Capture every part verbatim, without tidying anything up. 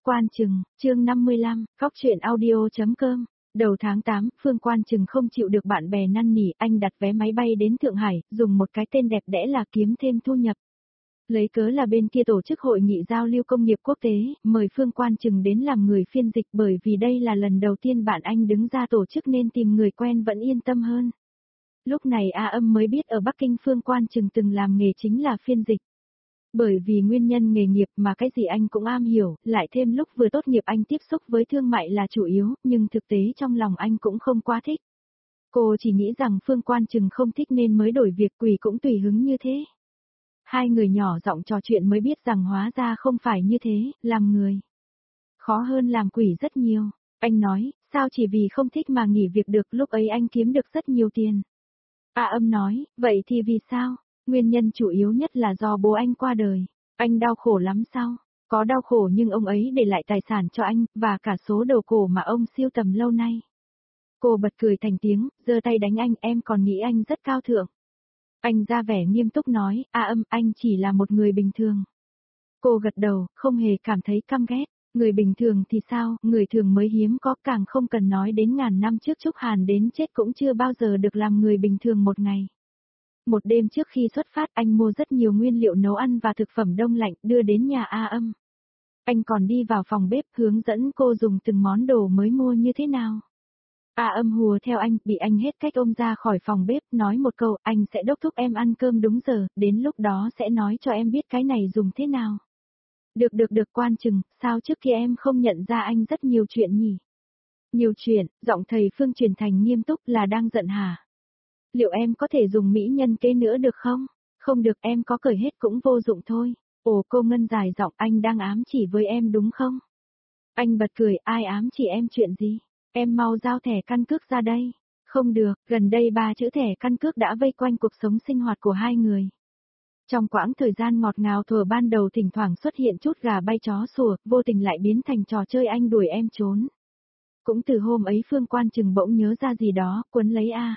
Quan Trừng, chương năm mươi lăm, Cóc truyện audio.com. Đầu tháng tám, Phương Quan Trừng không chịu được bạn bè năn nỉ, anh đặt vé máy bay đến Thượng Hải, dùng một cái tên đẹp đẽ là kiếm thêm thu nhập. Lấy cớ là bên kia tổ chức hội nghị giao lưu công nghiệp quốc tế, mời Phương Quan Trừng đến làm người phiên dịch, bởi vì đây là lần đầu tiên bạn anh đứng ra tổ chức nên tìm người quen vẫn yên tâm hơn. Lúc này A Âm mới biết ở Bắc Kinh Phương Quan Trừng từng làm nghề chính là phiên dịch. Bởi vì nguyên nhân nghề nghiệp mà cái gì anh cũng am hiểu, lại thêm lúc vừa tốt nghiệp anh tiếp xúc với thương mại là chủ yếu, nhưng thực tế trong lòng anh cũng không quá thích. Cô chỉ nghĩ rằng Phương Quan Trừng không thích nên mới đổi việc, quỷ cũng tùy hứng như thế. Hai người nhỏ giọng trò chuyện mới biết rằng hóa ra không phải như thế, làm người khó hơn làm quỷ rất nhiều. Anh nói, sao chỉ vì không thích mà nghỉ việc được, lúc ấy anh kiếm được rất nhiều tiền. A Âm nói, vậy thì vì sao? Nguyên nhân chủ yếu nhất là do bố anh qua đời. Anh đau khổ lắm sao? Có đau khổ nhưng ông ấy để lại tài sản cho anh, và cả số đồ cổ mà ông sưu tầm lâu nay. Cô bật cười thành tiếng, giơ tay đánh anh, em còn nghĩ anh rất cao thượng. Anh ra vẻ nghiêm túc nói, A Âm, anh chỉ là một người bình thường. Cô gật đầu, không hề cảm thấy căm ghét. Người bình thường thì sao, người thường mới hiếm có, càng không cần nói đến ngàn năm trước Trúc Hàn đến chết cũng chưa bao giờ được làm người bình thường một ngày. Một đêm trước khi xuất phát anh mua rất nhiều nguyên liệu nấu ăn và thực phẩm đông lạnh đưa đến nhà A Âm. Anh còn đi vào phòng bếp hướng dẫn cô dùng từng món đồ mới mua như thế nào. A Âm hùa theo anh, bị anh hết cách ôm ra khỏi phòng bếp, nói một câu, anh sẽ đốc thúc em ăn cơm đúng giờ, đến lúc đó sẽ nói cho em biết cái này dùng thế nào. Được được được Quan Trừng, sao trước kia em không nhận ra anh rất nhiều chuyện nhỉ? Nhiều chuyện, giọng thầy Phương truyền thành nghiêm túc, là đang giận hả? Liệu em có thể dùng mỹ nhân kế nữa được không? Không được, em có cởi hết cũng vô dụng thôi. Ồ, cô Ngân dài giọng, anh đang ám chỉ với em đúng không? Anh bật cười, ai ám chỉ em chuyện gì? Em mau giao thẻ căn cước ra đây. Không được, gần đây ba chữ thẻ căn cước đã vây quanh cuộc sống sinh hoạt của hai người. Trong quãng thời gian ngọt ngào thuở ban đầu thỉnh thoảng xuất hiện chút gà bay chó sủa, vô tình lại biến thành trò chơi anh đuổi em trốn. Cũng từ hôm ấy Phương Quan Trừng bỗng nhớ ra gì đó, quấn lấy A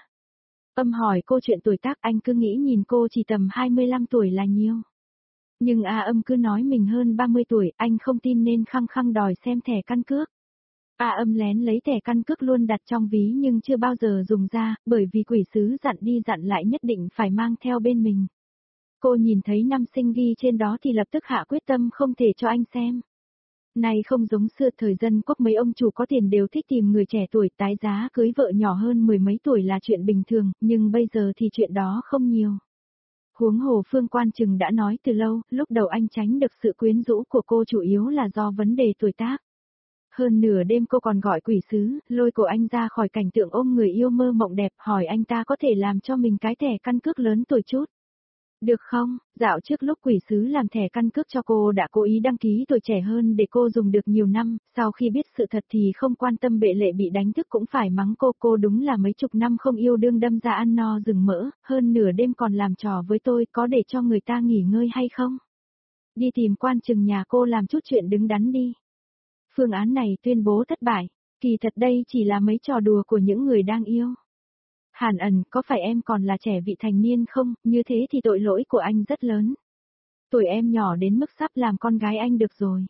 Âm hỏi cô chuyện tuổi tác, anh cứ nghĩ nhìn cô chỉ tầm hai mươi lăm tuổi là nhiều. Nhưng A Âm cứ nói mình hơn ba mươi tuổi, anh không tin nên khăng khăng đòi xem thẻ căn cước. A Âm lén lấy thẻ căn cước luôn đặt trong ví nhưng chưa bao giờ dùng ra, bởi vì quỷ sứ dặn đi dặn lại nhất định phải mang theo bên mình. Cô nhìn thấy năm sinh ghi trên đó thì lập tức hạ quyết tâm không thể cho anh xem. Này không giống xưa, thời dân quốc mấy ông chủ có tiền đều thích tìm người trẻ tuổi, tái giá cưới vợ nhỏ hơn mười mấy tuổi là chuyện bình thường, nhưng bây giờ thì chuyện đó không nhiều. Huống hồ Phương Quan Trừng đã nói từ lâu, lúc đầu anh tránh được sự quyến rũ của cô chủ yếu là do vấn đề tuổi tác. Hơn nửa đêm cô còn gọi quỷ sứ, lôi cổ anh ra khỏi cảnh tượng ôm người yêu mơ mộng đẹp, hỏi anh ta có thể làm cho mình cái thẻ căn cước lớn tuổi chút. Được không? Dạo trước lúc quỷ sứ làm thẻ căn cước cho cô đã cố ý đăng ký tuổi trẻ hơn để cô dùng được nhiều năm, sau khi biết sự thật thì không quan tâm bệ lệ bị đánh thức cũng phải mắng cô, cô đúng là mấy chục năm không yêu đương đâm ra ăn no rừng mỡ, hơn nửa đêm còn làm trò với tôi, có để cho người ta nghỉ ngơi hay không? Đi tìm Quan Trừng nhà cô làm chút chuyện đứng đắn đi. Phương án này tuyên bố thất bại, kỳ thật đây chỉ là mấy trò đùa của những người đang yêu. Hàn Ẩn, có phải em còn là trẻ vị thành niên không, như thế thì tội lỗi của anh rất lớn. Tuổi em nhỏ đến mức sắp làm con gái anh được rồi.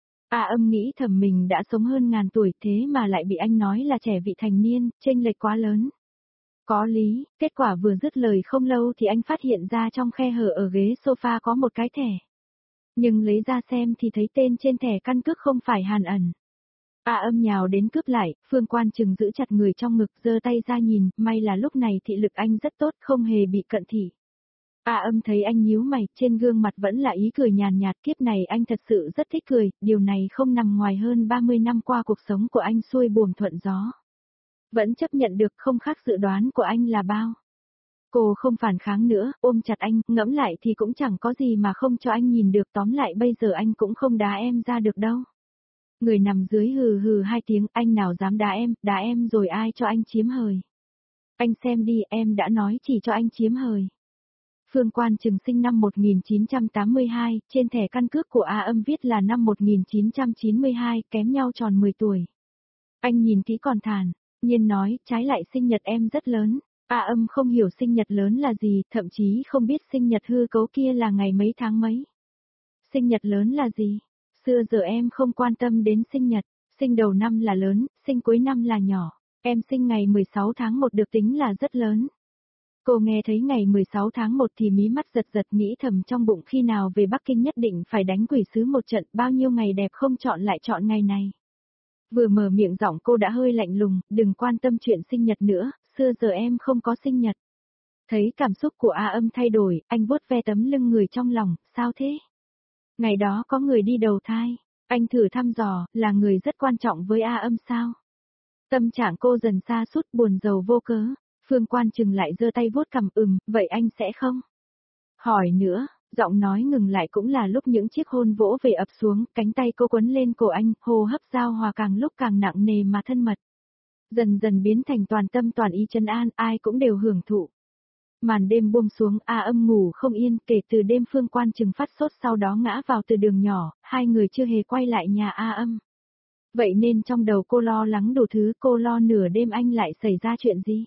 A Âm nghĩ thầm mình đã sống hơn ngàn tuổi thế mà lại bị anh nói là trẻ vị thành niên, chênh lệch quá lớn. Có lý, kết quả vừa dứt lời không lâu thì anh phát hiện ra trong khe hở ở ghế sofa có một cái thẻ. Nhưng lấy ra xem thì thấy tên trên thẻ căn cước không phải Hàn Ẩn. A Âm nhào đến cướp lại, Phương Quan Trừng giữ chặt người trong ngực, giơ tay ra nhìn, may là lúc này thị lực anh rất tốt, không hề bị cận thị. A Âm thấy anh nhíu mày, trên gương mặt vẫn là ý cười nhàn nhạt, kiếp này anh thật sự rất thích cười, điều này không nằm ngoài hơn ba mươi năm qua cuộc sống của anh xuôi buồm thuận gió. Vẫn chấp nhận được, không khác dự đoán của anh là bao. Cô không phản kháng nữa, ôm chặt anh, ngẫm lại thì cũng chẳng có gì mà không cho anh nhìn được, tóm lại bây giờ anh cũng không đá em ra được đâu. Người nằm dưới hừ hừ hai tiếng, anh nào dám đá em, đá em rồi ai cho anh chiếm hời. Anh xem đi, em đã nói chỉ cho anh chiếm hời. Phương Quan Trừng sinh năm một nghìn chín trăm tám mươi hai, trên thẻ căn cước của A Âm viết là năm một nghìn chín trăm chín mươi hai, kém nhau tròn mười tuổi. Anh nhìn kỹ còn thản, nhiên nói, trái lại sinh nhật em rất lớn. A Âm không hiểu sinh nhật lớn là gì, thậm chí không biết sinh nhật hư cấu kia là ngày mấy tháng mấy. Sinh nhật lớn là gì? xưa giờ em không quan tâm đến sinh nhật, sinh đầu năm là lớn, sinh cuối năm là nhỏ, em sinh ngày mười sáu tháng một được tính là rất lớn. Cô nghe thấy ngày mười sáu tháng một thì mí mắt giật giật nghĩ thầm trong bụng khi nào về Bắc Kinh nhất định phải đánh quỷ sứ một trận, bao nhiêu ngày đẹp không chọn lại chọn ngày này. Vừa mở miệng giọng cô đã hơi lạnh lùng, đừng quan tâm chuyện sinh nhật nữa, xưa giờ em không có sinh nhật. Thấy cảm xúc của A Âm thay đổi, anh vuốt ve tấm lưng người trong lòng, sao thế? Ngày đó có người đi đầu thai, anh thử thăm dò, là người rất quan trọng với A Âm sao? Tâm trạng cô dần sa sút buồn rầu vô cớ, Phương Quan Trừng lại giơ tay vuốt cằm ừm, vậy anh sẽ không? Hỏi nữa, giọng nói ngừng lại cũng là lúc những chiếc hôn vỗ về ập xuống, cánh tay cô quấn lên cổ anh, hô hấp giao hòa càng lúc càng nặng nề mà thân mật. Dần dần biến thành toàn tâm toàn ý trấn an, ai cũng đều hưởng thụ. Màn đêm buông xuống, A Âm ngủ không yên, kể từ đêm Phương Quan Trừng phát sốt sau đó ngã vào từ đường nhỏ, hai người chưa hề quay lại nhà A Âm. Vậy nên trong đầu cô lo lắng đủ thứ, cô lo nửa đêm anh lại xảy ra chuyện gì.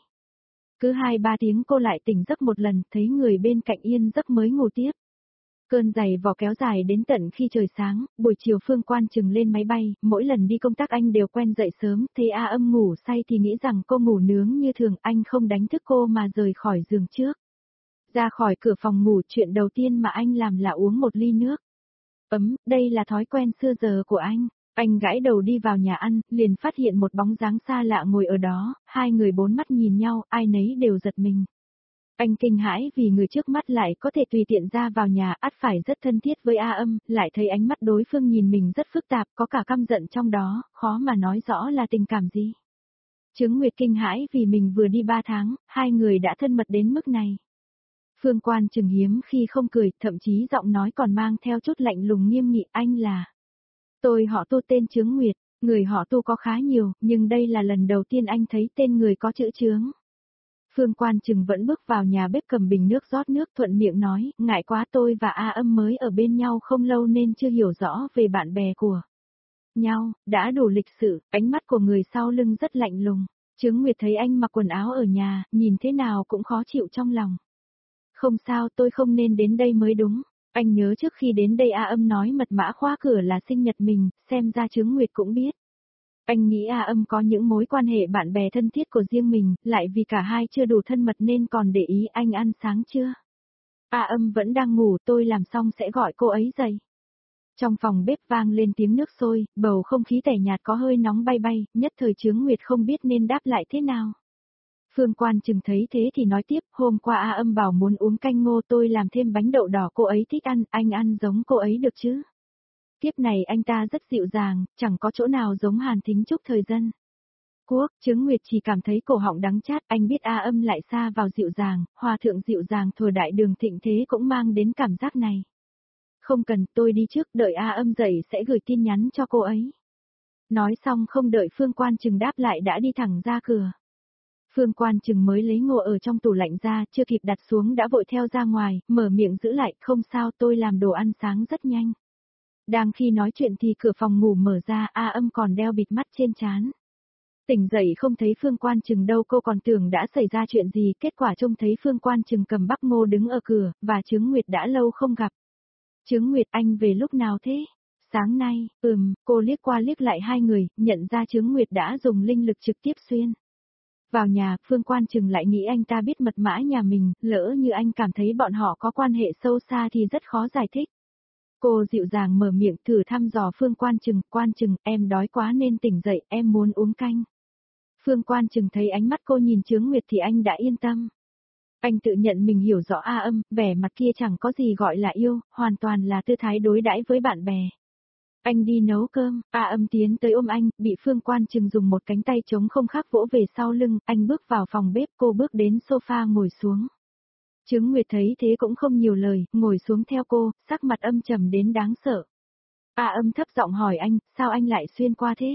Cứ hai ba tiếng cô lại tỉnh giấc một lần, thấy người bên cạnh yên giấc mới ngủ tiếp. Cơn giày vò kéo dài đến tận khi trời sáng, buổi chiều Phương Quan Trừng lên máy bay, mỗi lần đi công tác anh đều quen dậy sớm, thấy A Âm ngủ say thì nghĩ rằng cô ngủ nướng như thường, anh không đánh thức cô mà rời khỏi giường trước. Ra khỏi cửa phòng ngủ, chuyện đầu tiên mà anh làm là uống một ly nước ấm, đây là thói quen xưa giờ của anh. Anh gãi đầu đi vào nhà ăn, liền phát hiện một bóng dáng xa lạ ngồi ở đó, hai người bốn mắt nhìn nhau, ai nấy đều giật mình. Anh kinh hãi vì người trước mắt lại có thể tùy tiện ra vào nhà, ắt phải rất thân thiết với A Âm, lại thấy ánh mắt đối phương nhìn mình rất phức tạp, có cả căm giận trong đó, khó mà nói rõ là tình cảm gì. Trứng Nguyệt kinh hãi vì mình vừa đi ba tháng, hai người đã thân mật đến mức này. Phương Quan Trừng hiếm khi không cười, thậm chí giọng nói còn mang theo chút lạnh lùng nghiêm nghị, anh là... Tôi họ Tu tên Trướng Nguyệt, người họ Tu có khá nhiều, nhưng đây là lần đầu tiên anh thấy tên người có chữ Trướng. Phương Quan Trừng vẫn bước vào nhà bếp cầm bình nước rót nước thuận miệng nói, ngại quá tôi và A Âm mới ở bên nhau không lâu nên chưa hiểu rõ về bạn bè của nhau, đã đủ lịch sự, ánh mắt của người sau lưng rất lạnh lùng. Trướng Nguyệt thấy anh mặc quần áo ở nhà, nhìn thế nào cũng khó chịu trong lòng. Không sao, tôi không nên đến đây mới đúng. Anh nhớ trước khi đến đây A Âm nói mật mã khóa cửa là sinh nhật mình, xem ra Trướng Nguyệt cũng biết. Anh nghĩ A Âm có những mối quan hệ bạn bè thân thiết của riêng mình, lại vì cả hai chưa đủ thân mật nên còn để ý anh ăn sáng chưa. A Âm vẫn đang ngủ, tôi làm xong sẽ gọi cô ấy dậy. Trong phòng bếp vang lên tiếng nước sôi, bầu không khí tẻ nhạt có hơi nóng bay bay, nhất thời Trướng Nguyệt không biết nên đáp lại thế nào. Phương Quan Trừng thấy thế thì nói tiếp, hôm qua A Âm bảo muốn uống canh ngô, tôi làm thêm bánh đậu đỏ cô ấy thích ăn, anh ăn giống cô ấy được chứ? Tiếp này anh ta rất dịu dàng, chẳng có chỗ nào giống Hàn Thính Trúc thời dân. Quốc, Trướng Nguyệt chỉ cảm thấy cổ họng đắng chát, anh biết A Âm lại xa vào dịu dàng, hòa thượng dịu dàng thuở đại đường thịnh thế cũng mang đến cảm giác này. Không cần, tôi đi trước, đợi A Âm dậy sẽ gửi tin nhắn cho cô ấy. Nói xong không đợi Phương Quan Trừng đáp lại đã đi thẳng ra cửa. Phương Quan Trừng mới lấy ngô ở trong tủ lạnh ra, chưa kịp đặt xuống đã vội theo ra ngoài, mở miệng giữ lại, không sao, tôi làm đồ ăn sáng rất nhanh. Đang khi nói chuyện thì cửa phòng ngủ mở ra, A Âm còn đeo bịt mắt trên trán. Tỉnh dậy không thấy Phương Quan Trừng đâu, cô còn tưởng đã xảy ra chuyện gì, kết quả trông thấy Phương Quan Trừng cầm bắp ngô đứng ở cửa, và Trướng Nguyệt đã lâu không gặp. Trướng Nguyệt, anh về lúc nào thế? Sáng nay, ừm, cô liếc qua liếc lại hai người, nhận ra Trướng Nguyệt đã dùng linh lực trực tiếp xuyên. Vào nhà, Phương Quan Trừng lại nghĩ anh ta biết mật mã nhà mình, lỡ như anh cảm thấy bọn họ có quan hệ sâu xa thì rất khó giải thích. Cô dịu dàng mở miệng thử thăm dò Phương Quan Trừng, Quan Trừng, em đói quá nên tỉnh dậy, em muốn uống canh. Phương Quan Trừng thấy ánh mắt cô nhìn Trướng Nguyệt thì anh đã yên tâm. Anh tự nhận mình hiểu rõ A Âm, vẻ mặt kia chẳng có gì gọi là yêu, hoàn toàn là tư thái đối đãi với bạn bè. Anh đi nấu cơm, A Âm tiến tới ôm anh, bị Phương Quan Trừng dùng một cánh tay trống không khác vỗ về sau lưng, anh bước vào phòng bếp, cô bước đến sofa ngồi xuống. Trướng Nguyệt thấy thế cũng không nhiều lời, ngồi xuống theo cô, sắc mặt âm trầm đến đáng sợ. A Âm thấp giọng hỏi anh, sao anh lại xuyên qua thế?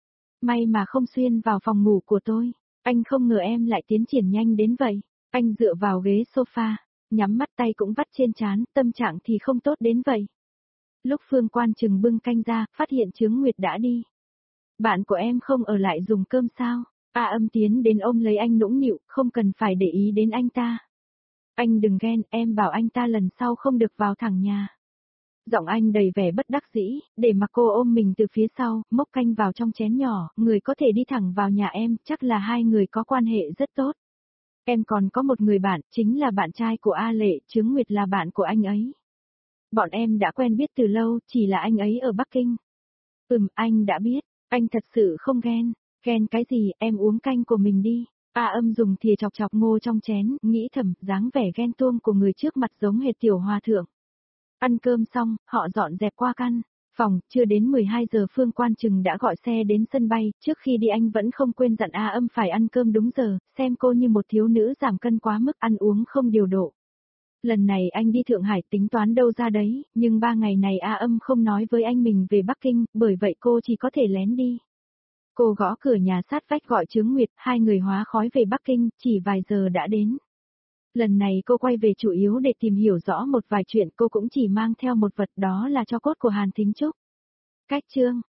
May mà không xuyên vào phòng ngủ của tôi, anh không ngờ em lại tiến triển nhanh đến vậy. Anh dựa vào ghế sofa, nhắm mắt tay cũng vắt trên trán, tâm trạng thì không tốt đến vậy. Lúc Phương Quan Trừng bưng canh ra, phát hiện Trướng Nguyệt đã đi. Bạn của em không ở lại dùng cơm sao? A Âm tiến đến ôm lấy anh nũng nịu, không cần phải để ý đến anh ta. Anh đừng ghen, em bảo anh ta lần sau không được vào thẳng nhà. Giọng anh đầy vẻ bất đắc dĩ, để mặc cô ôm mình từ phía sau, mốc canh vào trong chén nhỏ, người có thể đi thẳng vào nhà em, chắc là hai người có quan hệ rất tốt. Em còn có một người bạn, chính là bạn trai của A Lệ, Trướng Nguyệt là bạn của anh ấy. Bọn em đã quen biết từ lâu, chỉ là anh ấy ở Bắc Kinh. Ừm, anh đã biết, anh thật sự không ghen. Ghen cái gì, em uống canh của mình đi. A Âm dùng thìa chọc chọc ngô trong chén, nghĩ thầm, dáng vẻ ghen tuông của người trước mặt giống hệt tiểu hòa thượng. Ăn cơm xong, họ dọn dẹp qua căn phòng, chưa đến mười hai giờ Phương Quan Trừng đã gọi xe đến sân bay, trước khi đi anh vẫn không quên dặn A Âm phải ăn cơm đúng giờ, xem cô như một thiếu nữ giảm cân quá mức ăn uống không điều độ. Lần này anh đi Thượng Hải tính toán đâu ra đấy, nhưng ba ngày này A Âm không nói với anh mình về Bắc Kinh, bởi vậy cô chỉ có thể lén đi. Cô gõ cửa nhà sát vách gọi Trướng Nguyệt, hai người hóa khói về Bắc Kinh, chỉ vài giờ đã đến. Lần này cô quay về chủ yếu để tìm hiểu rõ một vài chuyện, cô cũng chỉ mang theo một vật, đó là tro cốt của Hàn Thính Trúc. Cách chương